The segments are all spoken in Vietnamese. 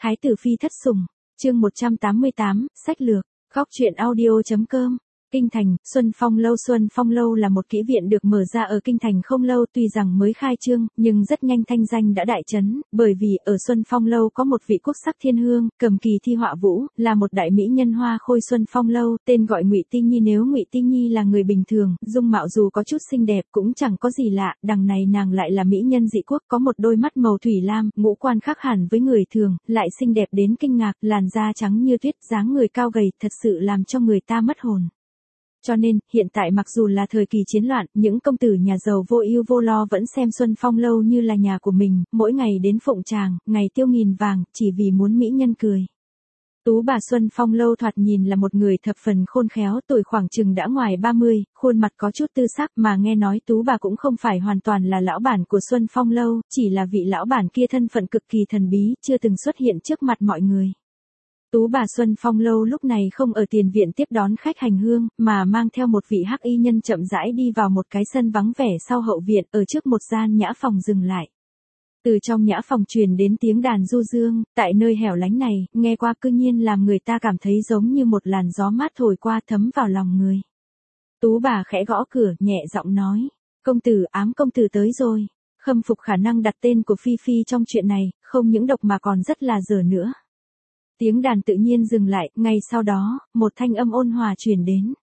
Thái tử phi thất sủng, chương 188, sách lược, góc truyện audio.com. Kinh thành, Xuân Phong lâu là một kỹ viện được mở ra ở Kinh thành không lâu, tuy rằng mới khai trương, nhưng rất nhanh thanh danh đã đại chấn, bởi vì ở Xuân Phong lâu có một vị quốc sắc thiên hương, cầm kỳ thi họa vũ, là một đại mỹ nhân hoa khôi Xuân Phong lâu, tên gọi Ngụy Ti Nhi. Nếu Ngụy Ti Nhi là người bình thường, dung mạo dù có chút xinh đẹp cũng chẳng có gì lạ, đằng này nàng lại là mỹ nhân dị quốc, có một đôi mắt màu thủy lam, ngũ quan khác hẳn với người thường, lại xinh đẹp đến kinh ngạc, làn da trắng như tuyết, dáng người cao gầy, thật sự làm cho người ta mất hồn. Cho nên, hiện tại mặc dù là thời kỳ chiến loạn, những công tử nhà giàu vô ưu vô lo vẫn xem Xuân Phong lâu như là nhà của mình, mỗi ngày đến phụng tràng, ngày tiêu nghìn vàng, chỉ vì muốn mỹ nhân cười. Tú bà Xuân Phong lâu thoạt nhìn là một người thập phần khôn khéo, tuổi khoảng chừng đã ngoài 30, khuôn mặt có chút tư sắc, mà nghe nói Tú bà cũng không phải hoàn toàn là lão bản của Xuân Phong lâu, chỉ là vị lão bản kia thân phận cực kỳ thần bí, chưa từng xuất hiện trước mặt mọi người. Tú bà Xuân Phong lâu lúc này không ở tiền viện tiếp đón khách hành hương, mà mang theo một vị hắc y nhân chậm rãi đi vào một cái sân vắng vẻ sau hậu viện, ở trước một gian nhã phòng dừng lại. Từ trong nhã phòng truyền đến tiếng đàn du dương, tại nơi hẻo lánh này, nghe qua cư nhiên làm người ta cảm thấy giống như một làn gió mát thổi qua thấm vào lòng người. Tú bà khẽ gõ cửa, nhẹ giọng nói, công tử, ám công tử tới rồi. Khâm phục khả năng đặt tên của Phi Phi trong chuyện này, không những độc mà còn rất là dở nữa. Tiếng đàn tự nhiên dừng lại, ngay sau đó, một thanh âm ôn hòa truyền đến.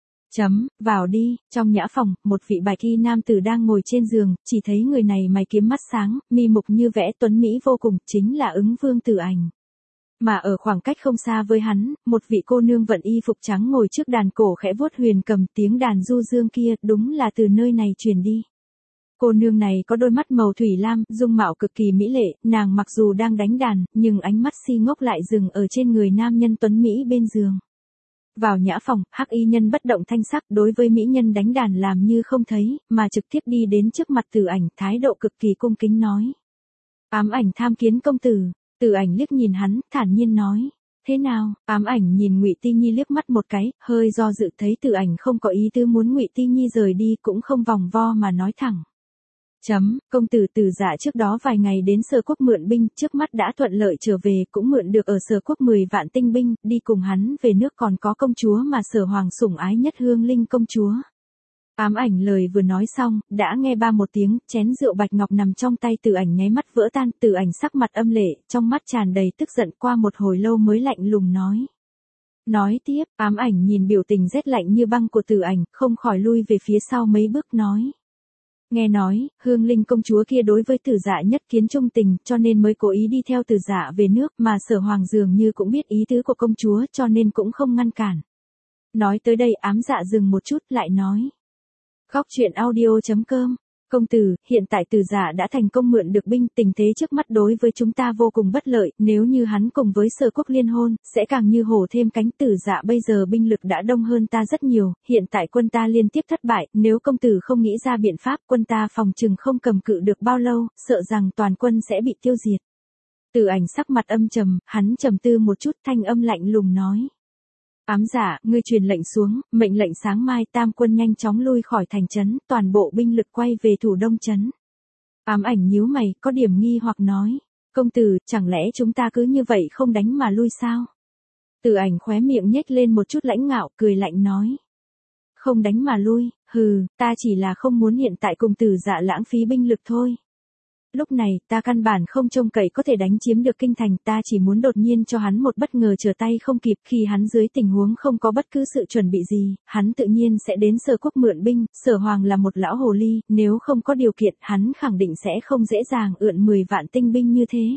Vào đi, trong nhã phòng, một vị bạch y nam tử đang ngồi trên giường, chỉ thấy người này mày kiếm mắt sáng, mi mục như vẽ tuấn mỹ vô cùng, chính là Ứng Vương Tử Ảnh. Mà ở khoảng cách không xa với hắn, một vị cô nương vận y phục trắng ngồi trước đàn cổ khẽ vuốt huyền cầm, tiếng đàn du dương kia, đúng là từ nơi này truyền đi. Cô nương này có đôi mắt màu thủy lam, dung mạo cực kỳ mỹ lệ, nàng mặc dù đang đánh đàn, nhưng ánh mắt si ngốc lại dừng ở trên người nam nhân tuấn mỹ bên giường. Vào nhã phòng, hắc y nhân bất động thanh sắc, đối với mỹ nhân đánh đàn làm như không thấy, mà trực tiếp đi đến trước mặt Tử Ảnh, thái độ cực kỳ cung kính nói. Ám Ảnh tham kiến công tử. Tử Ảnh liếc nhìn hắn, thản nhiên nói. Thế nào? Ám Ảnh nhìn Ngụy Ti Nhi liếc mắt một cái, hơi do dự, thấy Tử Ảnh không có ý tứ muốn Ngụy Ti Nhi rời đi, cũng không vòng vo mà nói thẳng. Công tử Tử Dạ trước đó vài ngày đến Sở Quốc mượn binh, trước mắt đã thuận lợi trở về, cũng mượn được ở Sở Quốc 10 vạn tinh binh, đi cùng hắn về nước, còn có công chúa mà Sở Hoàng sủng ái nhất Hương Linh công chúa. Ám Ảnh lời vừa nói xong, đã nghe ba một tiếng, chén rượu bạch ngọc nằm trong tay Tử Ảnh nháy mắt vỡ tan, Tử Ảnh sắc mặt âm lệ, trong mắt tràn đầy tức giận, qua một hồi lâu mới lạnh lùng nói. Nói tiếp, Ám Ảnh nhìn biểu tình rét lạnh như băng của Tử Ảnh, không khỏi lui về phía sau mấy bước nói. Nghe nói, Hương Linh công chúa kia đối với Tử Dạ nhất kiến trung tình, cho nên mới cố ý đi theo Tử Dạ về nước, mà Sở Hoàng dường như cũng biết ý tứ của công chúa, cho nên cũng không ngăn cản. Nói tới đây Ám Dạ dừng một chút, lại nói. Góc truyện audio.com. Công tử, hiện tại Tử Dạ đã thành công mượn được binh, tình thế trước mắt đối với chúng ta vô cùng bất lợi, nếu như hắn cùng với Sở Quốc liên hôn, sẽ càng như hổ thêm cánh. Tử Dạ bây giờ binh lực đã đông hơn ta rất nhiều, hiện tại quân ta liên tiếp thất bại, nếu công tử không nghĩ ra biện pháp, quân ta phòng chừng không cầm cự được bao lâu, sợ rằng toàn quân sẽ bị tiêu diệt. Tử Ảnh sắc mặt âm trầm, hắn trầm tư một chút, thanh âm lạnh lùng nói. Ám Dạ, ngươi truyền lệnh xuống, mệnh lệnh sáng mai tam quân nhanh chóng lui khỏi thành trấn, toàn bộ binh lực quay về thủ đông trấn. Ám Ảnh nhíu mày, có điểm nghi hoặc nói. Công tử, chẳng lẽ chúng ta cứ như vậy không đánh mà lui sao? Tử Ảnh khóe miệng nhếch lên một chút lãnh ngạo, cười lạnh nói. Không đánh mà lui, hừ, ta chỉ là không muốn hiện tại cùng Tử Dạ lãng phí binh lực thôi. Lúc này, ta căn bản không trông cậy có thể đánh chiếm được kinh thành, ta chỉ muốn đột nhiên cho hắn một bất ngờ trở tay không kịp, khi hắn dưới tình huống không có bất cứ sự chuẩn bị gì, hắn tự nhiên sẽ đến Sở Quốc mượn binh, Sở Hoàng là một lão hồ ly, nếu không có điều kiện, hắn khẳng định sẽ không dễ dàng ượn 10 vạn tinh binh như thế.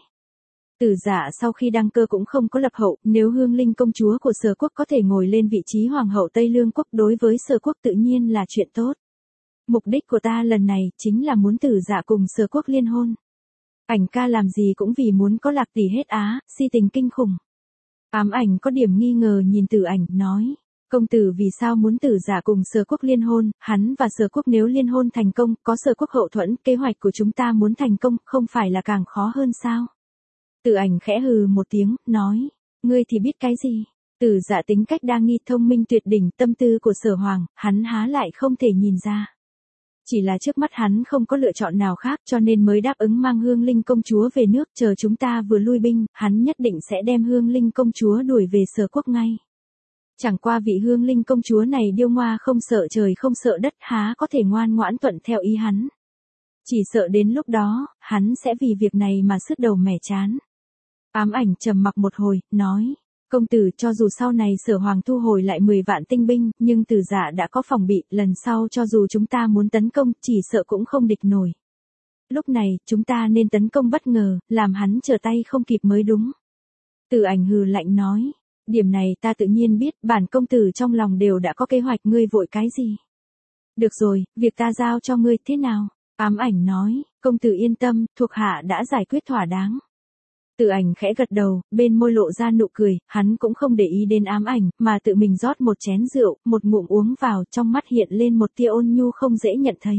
Tử Dạ sau khi đăng cơ cũng không có lập hậu, nếu Hương Linh công chúa của Sở Quốc có thể ngồi lên vị trí Hoàng hậu Tây Lương Quốc, đối với Sở Quốc tự nhiên là chuyện tốt. Mục đích của ta lần này, chính là muốn Tử Dạ cùng Sở Quốc liên hôn. Ảnh ca làm gì cũng vì muốn có Lạc tỷ hết á, si tình kinh khủng. Ám Ảnh có điểm nghi ngờ nhìn Tử Ảnh, nói. Công tử vì sao muốn Tử Dạ cùng Sở Quốc liên hôn, hắn và Sở Quốc nếu liên hôn thành công, có Sở Quốc hậu thuẫn, kế hoạch của chúng ta muốn thành công, không phải là càng khó hơn sao? Tử Ảnh khẽ hừ một tiếng, nói. Ngươi thì biết cái gì? Tử Dạ tính cách đa nghi, thông minh tuyệt đỉnh, tâm tư của Sở Hoàng, hắn há lại không thể nhìn ra. Chỉ là trước mắt hắn không có lựa chọn nào khác cho nên mới đáp ứng mang Hương Linh công chúa về nước, chờ chúng ta vừa lui binh, hắn nhất định sẽ đem Hương Linh công chúa đuổi về Sở quốc ngay. Chẳng qua vị Hương Linh công chúa này điêu ngoa không sợ trời không sợ đất, há có thể ngoan ngoãn thuận theo ý hắn. Chỉ sợ đến lúc đó, hắn sẽ vì việc này mà sứt đầu mẻ chán. Ám Ảnh trầm mặc một hồi, nói, công tử, cho dù sau này Sở hoàng thu hồi lại 10 vạn tinh binh, nhưng Tử Dạ đã có phòng bị, lần sau cho dù chúng ta muốn tấn công, chỉ sợ cũng không địch nổi. Lúc này, chúng ta nên tấn công bất ngờ, làm hắn trở tay không kịp mới đúng. Tử Ảnh hừ lạnh nói, điểm này ta tự nhiên biết, bản công tử trong lòng đều đã có kế hoạch, ngươi vội cái gì. Được rồi, việc ta giao cho ngươi, thế nào? Ám Ảnh nói, công tử yên tâm, thuộc hạ đã giải quyết thỏa đáng. Tử Ảnh khẽ gật đầu, bên môi lộ ra nụ cười, hắn cũng không để ý đến Ám Ảnh, mà tự mình rót một chén rượu, một ngụm uống vào, trong mắt hiện lên một tia ôn nhu không dễ nhận thấy.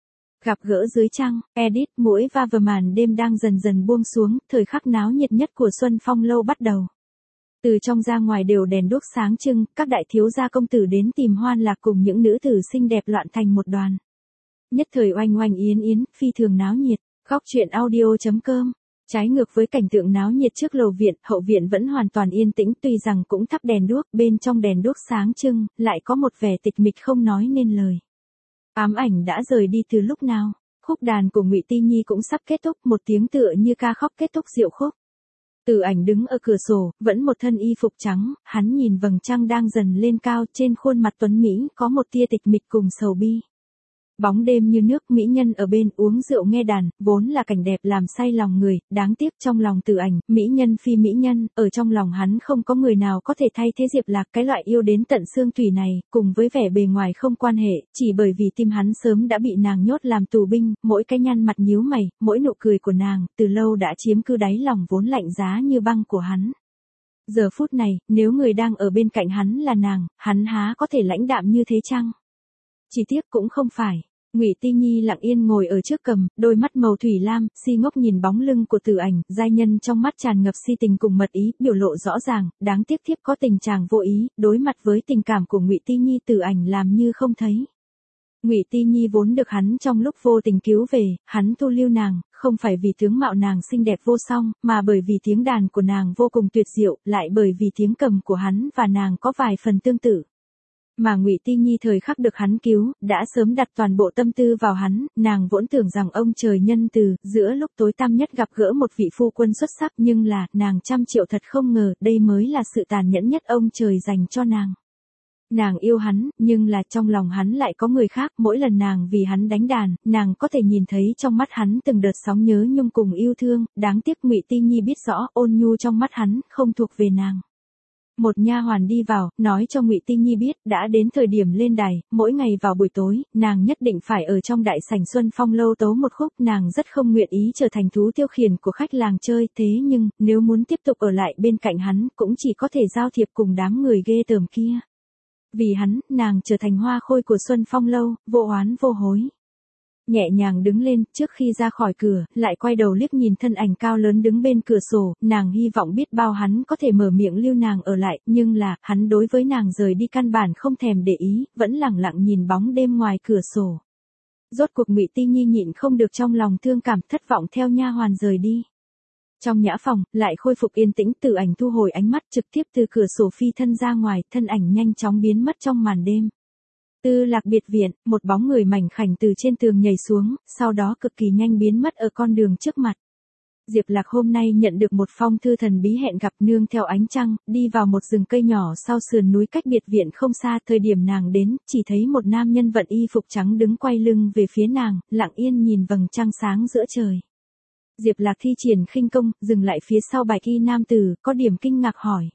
Gặp gỡ dưới trăng, edit, mũi va vào màn đêm đang dần dần buông xuống, thời khắc náo nhiệt nhất của Xuân Phong lâu bắt đầu. Từ trong ra ngoài đều đèn đuốc sáng trưng, các đại thiếu gia công tử đến tìm hoan lạc cùng những nữ tử xinh đẹp loạn thành một đoàn. Nhất thời oanh oanh yến yến, phi thường náo nhiệt, khóc chuyện audio.com. Trái ngược với cảnh tượng náo nhiệt trước lầu viện, hậu viện vẫn hoàn toàn yên tĩnh, tuy rằng cũng thắp đèn đuốc, bên trong đèn đuốc sáng trưng, lại có một vẻ tịch mịch không nói nên lời. Ám Ảnh đã rời đi từ lúc nào? Khúc đàn của Ngụy Ti Nhi cũng sắp kết thúc, một tiếng tựa như ca khóc kết thúc diệu khúc. Tử Ảnh đứng ở cửa sổ, vẫn một thân y phục trắng, hắn nhìn vầng trăng đang dần lên cao, trên khuôn mặt tuấn Mỹ có một tia tịch mịch cùng sầu bi. Bóng đêm như nước, mỹ nhân ở bên uống rượu nghe đàn, vốn là cảnh đẹp làm say lòng người, đáng tiếc trong lòng Tử Ảnh, mỹ nhân phi mỹ nhân, ở trong lòng hắn không có người nào có thể thay thế Diệp Lạc, cái loại yêu đến tận xương tủy này, cùng với vẻ bề ngoài không quan hệ, chỉ bởi vì tim hắn sớm đã bị nàng nhốt làm tù binh, mỗi cái nhăn mặt nhíu mày, mỗi nụ cười của nàng, từ lâu đã chiếm cư đáy lòng vốn lạnh giá như băng của hắn. Giờ phút này, nếu người đang ở bên cạnh hắn là nàng, hắn há có thể lãnh đạm như thế chăng? Chỉ tiếc cũng không phải. Ngụy Ti Nhi lặng yên ngồi ở trước cầm, đôi mắt màu thủy lam, si ngốc nhìn bóng lưng của Tử Ảnh, giai nhân trong mắt tràn ngập si tình cùng mật ý, biểu lộ rõ ràng, đáng tiếc thiếp có tình chàng vô ý, đối mặt với tình cảm của Ngụy Ti Nhi, Tử Ảnh làm như không thấy. Ngụy Ti Nhi vốn được hắn trong lúc vô tình cứu về, hắn thu lưu nàng, không phải vì tướng mạo nàng xinh đẹp vô song, mà bởi vì tiếng đàn của nàng vô cùng tuyệt diệu, lại bởi vì tiếng cầm của hắn và nàng có vài phần tương tự. Mà Ngụy Ti Nhi thời khắc được hắn cứu, đã sớm đặt toàn bộ tâm tư vào hắn, nàng vốn tưởng rằng ông trời nhân từ, giữa lúc tối tăm nhất gặp gỡ một vị phu quân xuất sắc, nhưng là, nàng trăm triệu thật không ngờ, đây mới là sự tàn nhẫn nhất ông trời dành cho nàng. Nàng yêu hắn, nhưng là trong lòng hắn lại có người khác, mỗi lần nàng vì hắn đánh đàn, nàng có thể nhìn thấy trong mắt hắn từng đợt sóng nhớ nhung cùng yêu thương, đáng tiếc Ngụy Ti Nhi biết rõ, ôn nhu trong mắt hắn, không thuộc về nàng. Một nha hoàn đi vào, nói cho Ngụy Ti Nhi biết, đã đến thời điểm lên đài, mỗi ngày vào buổi tối, nàng nhất định phải ở trong đại sảnh Xuân Phong lâu tấu một khúc, nàng rất không nguyện ý trở thành thú tiêu khiển của khách làng chơi, thế nhưng, nếu muốn tiếp tục ở lại bên cạnh hắn, cũng chỉ có thể giao thiệp cùng đám người ghê tởm kia. Vì hắn, nàng trở thành hoa khôi của Xuân Phong lâu, vô oán vô hối. Nhẹ nhàng đứng lên, trước khi ra khỏi cửa, lại quay đầu liếc nhìn thân ảnh cao lớn đứng bên cửa sổ, nàng hy vọng biết bao hắn có thể mở miệng lưu nàng ở lại, nhưng là, hắn đối với nàng rời đi căn bản không thèm để ý, vẫn lẳng lặng nhìn bóng đêm ngoài cửa sổ. Rốt cuộc Ngụy Ti Nhi nhịn không được trong lòng thương cảm, thất vọng theo nha hoàn rời đi. Trong nhã phòng, lại khôi phục yên tĩnh, Tử Ảnh thu hồi ánh mắt trực tiếp từ cửa sổ phi thân ra ngoài, thân ảnh nhanh chóng biến mất trong màn đêm. Tư Lạc biệt viện, một bóng người mảnh khảnh từ trên tường nhảy xuống, sau đó cực kỳ nhanh biến mất ở con đường trước mặt. Diệp Lạc hôm nay nhận được một phong thư thần bí hẹn gặp nương theo ánh trăng, đi vào một rừng cây nhỏ sau sườn núi cách biệt viện không xa, thời điểm nàng đến, chỉ thấy một nam nhân vận y phục trắng đứng quay lưng về phía nàng, lặng yên nhìn vầng trăng sáng giữa trời. Diệp Lạc thi triển khinh công, dừng lại phía sau bạch y nam tử, có điểm kinh ngạc hỏi.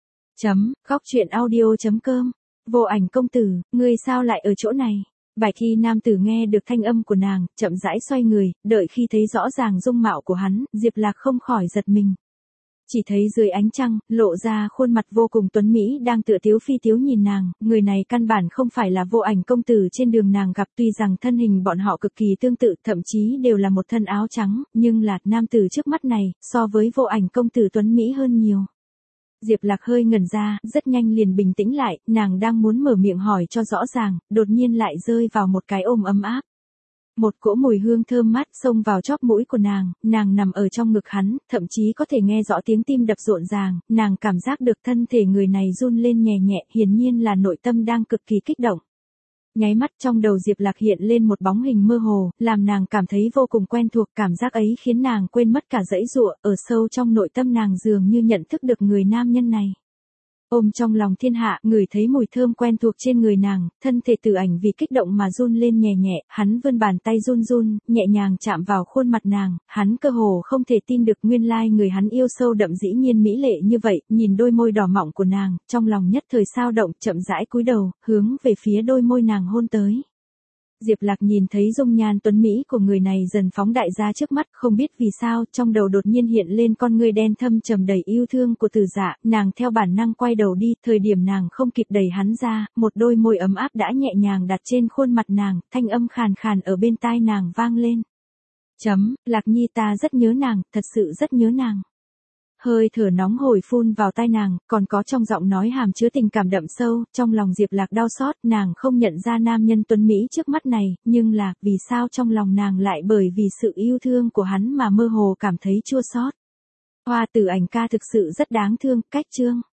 Khóc chuyện audio.com. Vô Ảnh công tử, ngươi sao lại ở chỗ này? Bạch y nam tử nghe được thanh âm của nàng, chậm rãi xoay người, đợi khi thấy rõ ràng dung mạo của hắn, Diệp Lạc không khỏi giật mình. Chỉ thấy dưới ánh trăng, lộ ra khuôn mặt vô cùng tuấn Mỹ đang tựa tiếu phi tiếu nhìn nàng, người này căn bản không phải là Vô Ảnh công tử trên đường nàng gặp, tuy rằng thân hình bọn họ cực kỳ tương tự, thậm chí đều là một thân áo trắng, nhưng là, nam tử trước mắt này, so với Vô Ảnh công tử tuấn Mỹ hơn nhiều. Diệp Lạc hơi ngẩn ra, rất nhanh liền bình tĩnh lại, nàng đang muốn mở miệng hỏi cho rõ ràng, đột nhiên lại rơi vào một cái ôm ấm áp. Một cỗ mùi hương thơm mát xông vào chóp mũi của nàng nằm ở trong ngực hắn, thậm chí có thể nghe rõ tiếng tim đập rộn ràng, nàng cảm giác được thân thể người này run lên nhẹ nhẹ, hiển nhiên là nội tâm đang cực kỳ kích động. Nháy mắt trong đầu Diệp Lạc hiện lên một bóng hình mơ hồ, làm nàng cảm thấy vô cùng quen thuộc, cảm giác ấy khiến nàng quên mất cả dãy dụa, ở sâu trong nội tâm nàng dường như nhận thức được người nam nhân này. Ôm trong lòng thiên hạ, ngửi thấy mùi thơm quen thuộc trên người nàng, thân thể Tử Ảnh vì kích động mà run lên nhẹ nhẹ, hắn vươn bàn tay run run, nhẹ nhàng chạm vào khuôn mặt nàng, hắn cơ hồ không thể tin được nguyên lai người hắn yêu sâu đậm dĩ nhiên mỹ lệ như vậy, nhìn đôi môi đỏ mọng của nàng, trong lòng nhất thời sao động, chậm rãi cúi đầu, hướng về phía đôi môi nàng hôn tới. Diệp Lạc nhìn thấy dung nhan tuấn mỹ của người này dần phóng đại ra trước mắt, không biết vì sao, trong đầu đột nhiên hiện lên con ngươi đen thâm trầm đầy yêu thương của Từ Dạ, nàng theo bản năng quay đầu đi, thời điểm nàng không kịp đẩy hắn ra, một đôi môi ấm áp đã nhẹ nhàng đặt trên khuôn mặt nàng, thanh âm khàn khàn ở bên tai nàng vang lên. Lạc Nhi ta rất nhớ nàng, thật sự rất nhớ nàng. Hơi thở nóng hổi phun vào tai nàng, còn có trong giọng nói hàm chứa tình cảm đậm sâu, trong lòng Diệp Lạc đau xót, nàng không nhận ra nam nhân tuấn Mỹ trước mắt này, nhưng là, vì sao trong lòng nàng lại bởi vì sự yêu thương của hắn mà mơ hồ cảm thấy chua xót. Hoa Tử Ảnh ca thực sự rất đáng thương, cách chương.